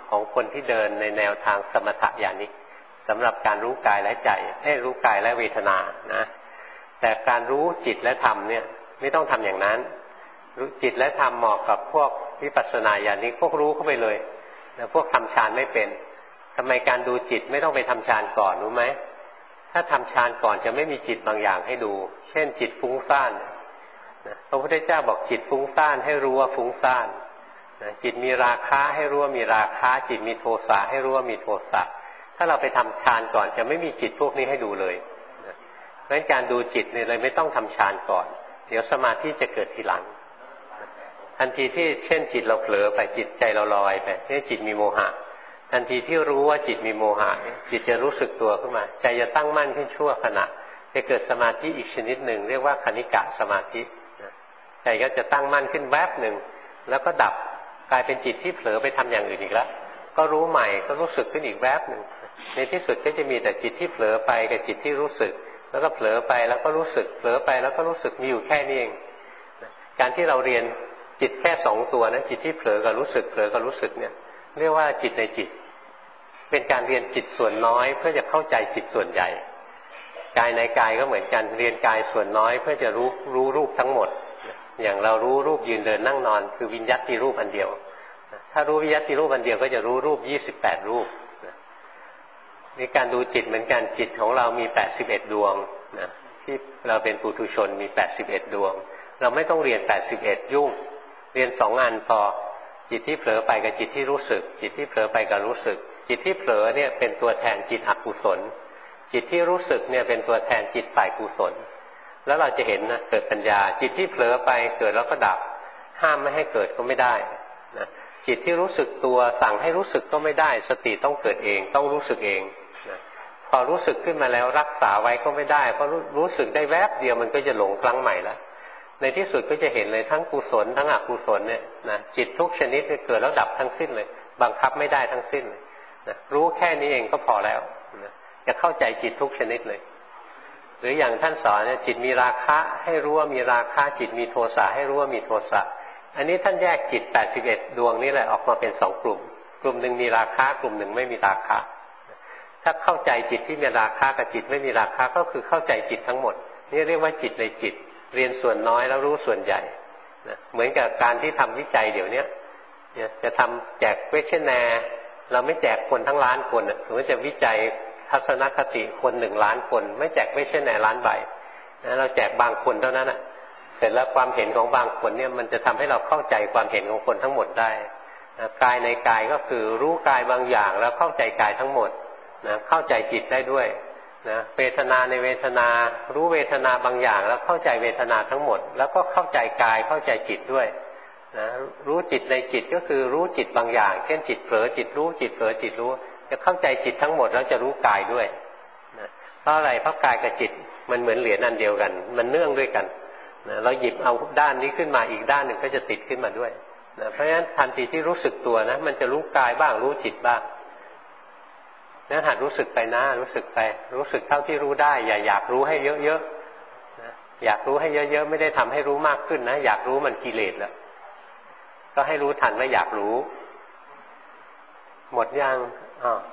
ของคนที่เดินในแนวทางสมถะญาณิกสำหรับการรู้กายและใจรู้กายและเวทนานะแต่การรู้จิตและธรรมเนี่ยไม่ต้องทำอย่างนั้นรู้จิตและธรรมเหมาะกับพวกวิปัสสนาญาณิกพวกรู้เข้าไปเลยนะพวกทำฌานไม่เป็นทำไมการดูจิตไม่ต้องไปทำฌานก่อนรู้ไหมถ้าทำฌานก่อนจะไม่มีจิตบางอย่างให้ดูเช่นจิตฟุ้งซ่านนะพระพุทธเจ้าบอกจิตฟุ้งซ่านให้รู้ว่าฟุ้งซ่านนะจิตมีราคะให้รู้ว่ามีราคะจิตมีโทสะให้รู้ว่ามีโทสะถ้าเราไปทำฌานก่อนจะไม่มีจิตพวกนี้ให้ดูเลยนะเพราะฉะนั้นการดูจิตเนี่ยเลยไม่ต้องทำฌานก่อนเดี๋ยวสมาธิจะเกิดทีหลังทันทีที่เช่นจิตเราเผลอไปจิตใจเราลอยไปนี่จิตมีโมหะทันทีที่รู้ว่าจิตมีโมหะจิตจะรู้สึกตัวขึ้นมาใจจะตั้งมั่นขึ้นชั่วขณะจะเกิดสมาธิอีกชนิดหนึ่งเรียกว่าคณิกะสมาธิใจก็จะตั้งมั่นขึ้นแวบหนึ่งแล้วก็ดับกลายเป็นจิตที่เผลอไปทำอย่างอื่นอีกแล้วก็รู้ใหม่ก็รู้สึกขึ้นอีกแวบหนึ่งในที่สุดก็จะมีแต่จิตที่เผลอไปกับจิตที่รู้สึกแล้วก็เผลอไปแล้วก็รู้สึกเผลอไปแล้วก็รู้สึกมีอยู่แค่นี้เองการที่เราเรียนจิตแค่2ตัวนะจิตที่เผลอกับรู้สึกเผลอกับรู้สึกเนี่ยเรียกว่าจิตในจิตเป็นการเรียนจิตส่วนน้อยเพื่อจะเข้าใจจิตส่วนใหญ่กายในกายก็เหมือนกันเรียนกายส่วนน้อยเพื่อจะรู้รูปทั้งหมดอย่างเรารู้รูปยืนเดินนั่งนอนคือวิญญัติรูปอันเดียวถ้ารู้วิญญัติรูปอันเดียวก็จะรู้รูป28รูปในการดูจิตเหมือนกันจิตของเรามี81ดวงนะที่เราเป็นปุถุชนมี81ดวงเราไม่ต้องเรียน81ยุ่งเรียน2อันพอจิตที่เผลอไปกับจิตที่รู้สึกจิตที่เผลอไปกับรู้สึกจิตที่เผลอเนี่ยเป็นตัวแทนจิตอกุศลจิตที่รู้สึกเนี่ยเป็นตัวแทนจิตฝ่ายกุศลแล้วเราจะเห็นนะเกิดปัญญาจิตที่เผลอไปเกิดแล้วก็ดับห้ามไม่ให้เกิดก็ไม่ได้นะจิตที่รู้สึกตัวสั่งให้รู้สึกก็ไม่ได้สติต้องเกิดเองต้องรู้สึกเองนะพอรู้สึกขึ้นมาแล้วรักษาไว้ก็ไม่ได้เพราะรู้สึกได้แวบเดียวมันก็จะหลงครั้งใหม่แล้วในที่สุดก็จะเห็นเลยทั้งกุศลทั้งอกุศลเนี่ยนะจิตทุกชนิดเกิดแล้วดับทั้งสิ้นเลยบังคับไม่ได้ทั้งสิ้นเลยนะรู้แค่นี้เองก็พอแล้วนะจะเข้าใจจิตทุกชนิดเลยหรืออย่างท่านสอนเนี่ยจิตมีราคะให้รู้ว่ามีราคะจิตมีโทสะให้รู้ว่ามีโทสะอันนี้ท่านแยกจิต81ดวงนี่แหละออกมาเป็น2กลุ่มกลุ่มหนึ่งมีราคะกลุ่มหนึ่งไม่มีราคะถ้าเข้าใจจิตที่มีราคะกับจิตไม่มีราคะก็คือเข้าใจจิตทั้งหมดนี่เรียกว่าจิตในจิตเรียนส่วนน้อยแล้วรู้ส่วนใหญ่นะเหมือนกับการที่ทำวิจัยเดี๋ยวนี้จะทำแจกเควสชั่นแนร์เราไม่แจกคนทั้งล้านคนสมมติจะวิจัยทัศนคติคน1 ล้านคนไม่แจกเควสชั่นแนร์ล้านใบนะเราแจกบางคนเท่านั้นเสร็จแล้วความเห็นของบางคนเนี่ยมันจะทำให้เราเข้าใจความเห็นของคนทั้งหมดได้นะกายในกายก็คือรู้กายบางอย่างแล้วเข้าใจกายทั้งหมดนะเข้าใจจิตได้ด้วยนะเวทนาในเวทนารู้เวทนาบางอย่างแล้วเข้าใจเวทนาทั้งหมดแล้วก็เข้าใจกายเข้าใจจิตด้วยนะรู้จิตในจิตก็คือรู้จิตบางอย่างเช่นจิตเผลอจิตรู้จิตเผลอจิตรู้จะเข้าใจจิตทั้งหมดแล้วจะรู้กายด้วยนะเพราะอะไรเพราะกายกับจิตมันเหมือนเหรียญอันเดียวกันมันเนื่องด้วยกันนะเราหยิบเอาด้านนี้ขึ้นมาอีกด้านหนึ่งก็จะติดขึ้นมาด้วยนะเพราะฉะนั้นทันทีที่รู้สึกตัวนะมันจะรู้กายบ้างรู้จิตบ้างนั้นหัดรู้สึกไปนะรู้สึกไปรู้สึกเท่าที่รู้ได้อย่าอยากรู้ให้เยอะๆนะอยากรู้ให้เยอะๆไม่ได้ทำให้รู้มากขึ้นนะอยากรู้มันกิเลสแล้วก็ให้รู้ทันว่าอยากรู้หมดยังอ้าว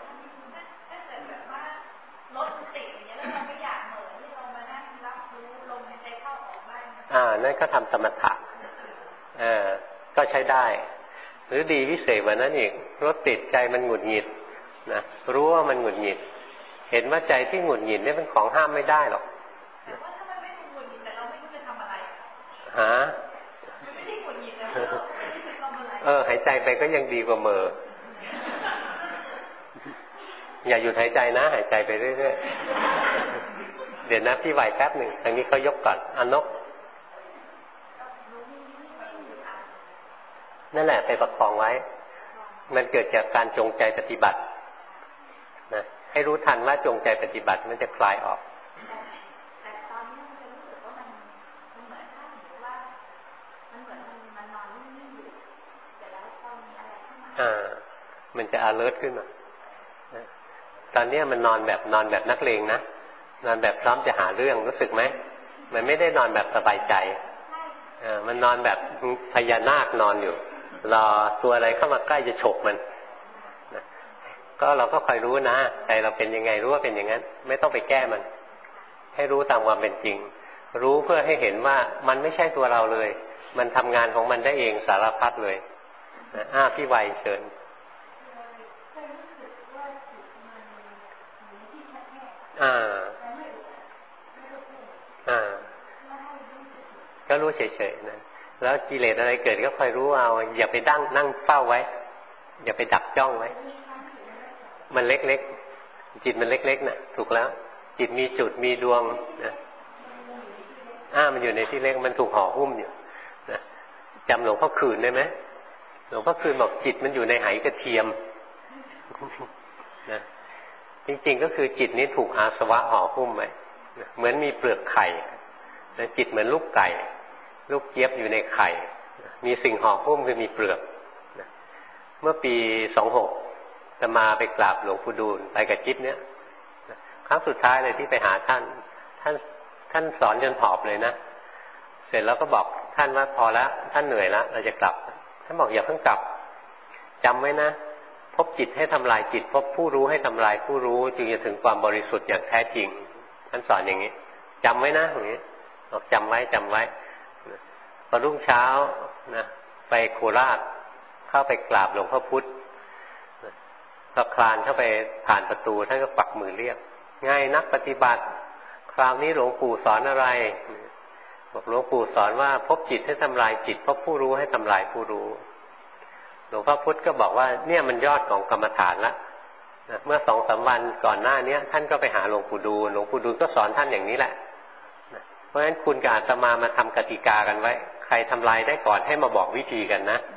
นั่นก็ทำสมถะก็ใช้ได้หรือดีวิเศษกว่านั้นอีกรถติดใจมันหงุดหงิดนะรู้ว่ามันหงุดหงิดเห็นว่าใจที่หงุดหงิดนี่เป็นของห้ามไม่ได้หรอกแต่ว่าถ้ามันไม่หงุดหงิดแต่เราไม่รู้จะทำอะไรหาไม่ได้หงุดหงิดแล้วหายใจไปก็ยังดีกว่าเหม่ออย่าหยุดหายใจนะหายใจไปเรื่อยๆเดี๋ยวนะพี่ไหวแป๊บหนึ่งทางนี้เขายกก่อนนกนั่นแหละไปประคองไว้มันเกิดจากการจงใจปฏิบัตินะให้รู้ทันว่าจงใจปฏิบัติมันจะคลายออกแต่ตอนนี้มันจะรู้สึกว่ามันเหมือนถ้าหรือว่ามันเหมือนมันนอนนิ่งๆอยู่แต่แล้วพอมีอะไรขึ้นมามันจะ alert ขึ้นมาตอนนี้มันนอนแบบนักเลงนะนอนแบบพร้อมจะหาเรื่องรู้สึกไหมมันไม่ได้นอนแบบสบายใจมันนอนแบบพญานาคนอนอยู่รอตัวอะไรเข้ามาใกล้จะฉกมันก็เราก็คอยรู้นะใจเราเป็นยังไงรู้ว่าเป็นอย่างนั้นไม่ต้องไปแก้มันให้รู้ตามความเป็นจริงรู้เพื่อให้เห็นว่ามันไม่ใช่ตัวเราเลยมันทำงานของมันได้เองสารพัดเลยพี่ไวเชิญก็รู้เฉยๆนะแล้วกิเลสอะไรเกิดก็คอยรู้เอาอย่าไปนั่งเฝ้าไว้อย่าไปดักจ้องไว้มันเล็กๆจิตมันเล็กๆนะถูกแล้วจิตมีจุดมีดวงนะมันอยู่ในที่เล็กมันถูกห่อหุ้มอยู่นะจำหลวงพ่อคืนได้ไหมหลวงพ่อคืนบอกจิตมันอยู่ในไหกระเทียมนะจริงๆก็คือจิตนี้ถูกอาสวะห่อหุ้มไว้เหมือนมีเปลือกไข่นะจิตเหมือนลูกไก่ลูกเจี๊ยบอยู่ในไข่มีสิ่งห่อหุ้มคือมีเปลือกนะเมื่อปี26อาตมาไปกราบหลวงปู่ดูลไปกับจิ๊บเนี้ยครั้งสุดท้ายเลยที่ไปหาท่านสอนจนหอบเลยนะเสร็จแล้วก็บอกท่านว่าพอแล้วท่านเหนื่อยแล้วเราจะกลับท่านบอกอย่าเพิ่งกลับจำไว้นะพบจิตให้ทำลายจิตพบผู้รู้ให้ทำลายผู้รู้จึงจะถึงความบริสุทธิ์อย่างแท้จริงท่านสอนอย่างนี้จำไว้นะอย่างนี้บอกจำไว้พอรุ่งเช้านะไปโคราชเข้าไปกราบหลวงพ่อพุธก็คลานเข้าไปผ่านประตูท่านก็ปักมือเรียกง่ายนักปฏิบัติคราวนี้หลวงปู่สอนอะไรบอกหลวงปู่สอนว่าพบจิตให้ทำลายจิตพบผู้รู้ให้ทำลายผู้รู้หลวงพ่อพุธก็บอกว่าเนี่ยมันยอดของกรรมฐานละเมื่อ 2-3 วันก่อนหน้านี้ท่านก็ไปหาหลวงปู่ดูลหลวงปู่ดูลก็สอนท่านอย่างนี้แหละเพราะฉะนั้นคุณกับอาตมามาทำกติกากันไว้ใครทำลายได้ก่อนให้มาบอกวิธีกันนะ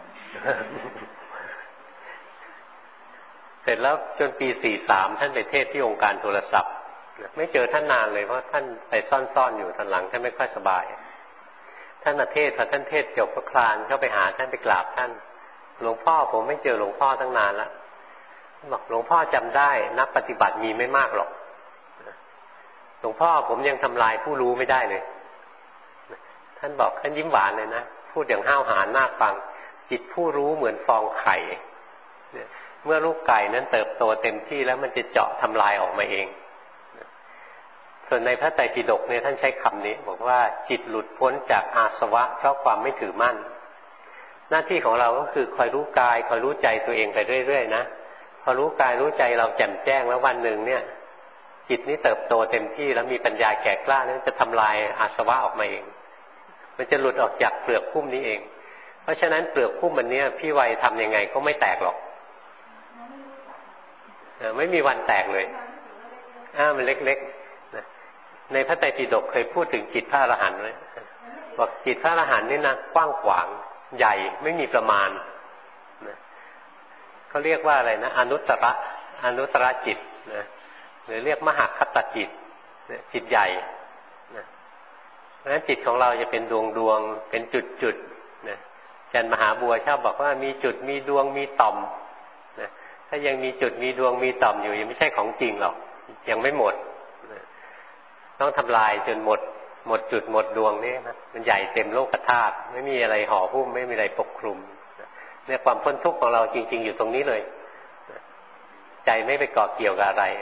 เสร็จแล้วจนปี43ท่านไปเทศที่องค์การโทรศัพท์ไม่เจอท่านนานเลยเพราะท่านไปซ่อนๆอยู่ตอนหลังท่านไม่ค่อยสบายท่านมาเทศพอท่านเทศจบก็คลานเข้าไปหาท่านไปกราบท่านหลวงพ่อผมไม่เจอหลวงพ่อตั้งนานแล้วบอกหลวงพ่อจำได้นักปฏิบัติมีไม่มากหรอกหลวงพ่อผมยังทำลายผู้รู้ไม่ได้เลยท่านบอกท่านยิ้มหวานเลยนะพูดอย่างห้าวหาญน่าฟังจิตผู้รู้เหมือนฟองไข่เมื่อลูกไก่นั้นเติบโตเต็มที่แล้วมันจะเจาะทำลายออกมาเองส่วนในพระไตรปิฎกเนี่ยท่านใช้คำนี้บอกว่าจิตหลุดพ้นจากอาสวะเพราะความไม่ถือมั่นหน้าที่ของเราก็คือคอยรู้กายคอยรู้ใจตัวเองไปเรื่อยๆนะพอรู้กายรู้ใจเราแจ่มแจ้งแล้ววันหนึ่งเนี่ยจิตนี้เติบโตเต็มที่แล้วมีปัญญาแก่กล้านั้นจะทำลายอาสวะออกมาเองมันจะหลุดออกจากเปลือกหุ้มนี้เองเพราะฉะนั้นเปลือกหุ้มมันเนี้ยพี่ไวทำยังไงก็ไม่แตกหรอกไม่มีวันแตกเลยมันเล็กๆนะในพระไตรปิฎกเคยพูดถึงจิตพระอรหันต์ไว้บอกจิตพระอรหันต์นี่นะกว้างขวางใหญ่ไม่มีประมาณนะเขาเรียกว่าอะไรนะอนุตตรจิตนะหรือเรียกมหคตจิตจิตใหญ่นะเพราะฉะนั้นจิตของเราจะเป็นดวงเป็นจุดๆนะอาจารย์มหาบัวชอบบอกว่ามีจุดมีดวงมีต่อมนะถ้ายังมีจุดมีดวงมีต่อมอยู่ยังไม่ใช่ของจริงหรอกยังไม่หมดนะต้องทำลายจนหมดจุดหมดดวงนี่นะมันใหญ่เต็มโลกธาตุไม่มีอะไรห่อหุ้มไม่มีอะไรปกคลุมเนี่ยความพ้นทุกข์ของเราจริงๆอยู่ตรงนี้เลยใจไม่ไปเกาะเกี่ยวกับอะไร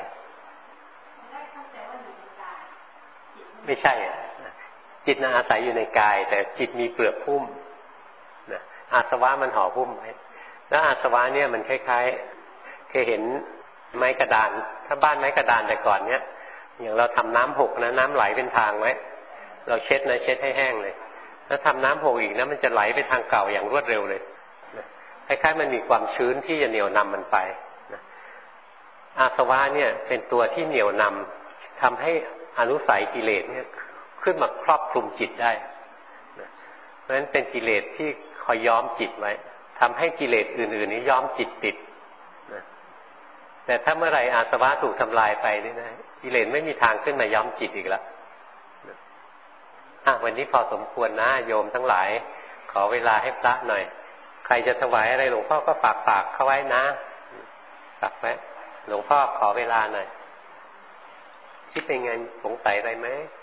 ไม่ใช่จิตน่ะอาศัยอยู่ในกายแต่จิตมีเปลือกหุ้มนะอาสวะมันห่อหุ้มไว้แล้วอาสวะเนี่ยมันคล้ายๆเคยเห็นไม้กระดานถ้าบ้านไม้กระดานแต่ก่อนเนี้ยอย่างเราทำน้ำหกนะน้ำไหลเป็นทางไว้เราเช็ดให้แห้งเลยแล้วทำน้ำหกอีกนะมันจะไหลไปทางเก่าอย่างรวดเร็วเลยคล้ายๆมันมีความชื้นที่จะเหนี่ยวนำมันไปอาสวะเนี่ยเป็นตัวที่เหนี่ยวนำทำให้อนุสัยกิเลสเนี่ยขึ้นมาครอบคลุมจิตได้เพราะฉะนั้นเป็นกิเลสที่คอยย้อมจิตไว้ทำให้กิเลสอื่นๆนี้ย้อมจิตติดแต่ถ้าเมื่อไหร่อาสวะถูกทำลายไปนี่นะกิเลสไม่มีทางขึ้นมาย้อมจิตอีกแล้ววันนี้พอสมควรนะโยมทั้งหลายขอเวลาให้พระหน่อยใครจะถวายอะไรหลวงพ่อก็ฝากเข้าไว้นะฝากไว้หลวงพ่อขอเวลาหน่อยคิดเป็นไงสงสัยอะไรไหม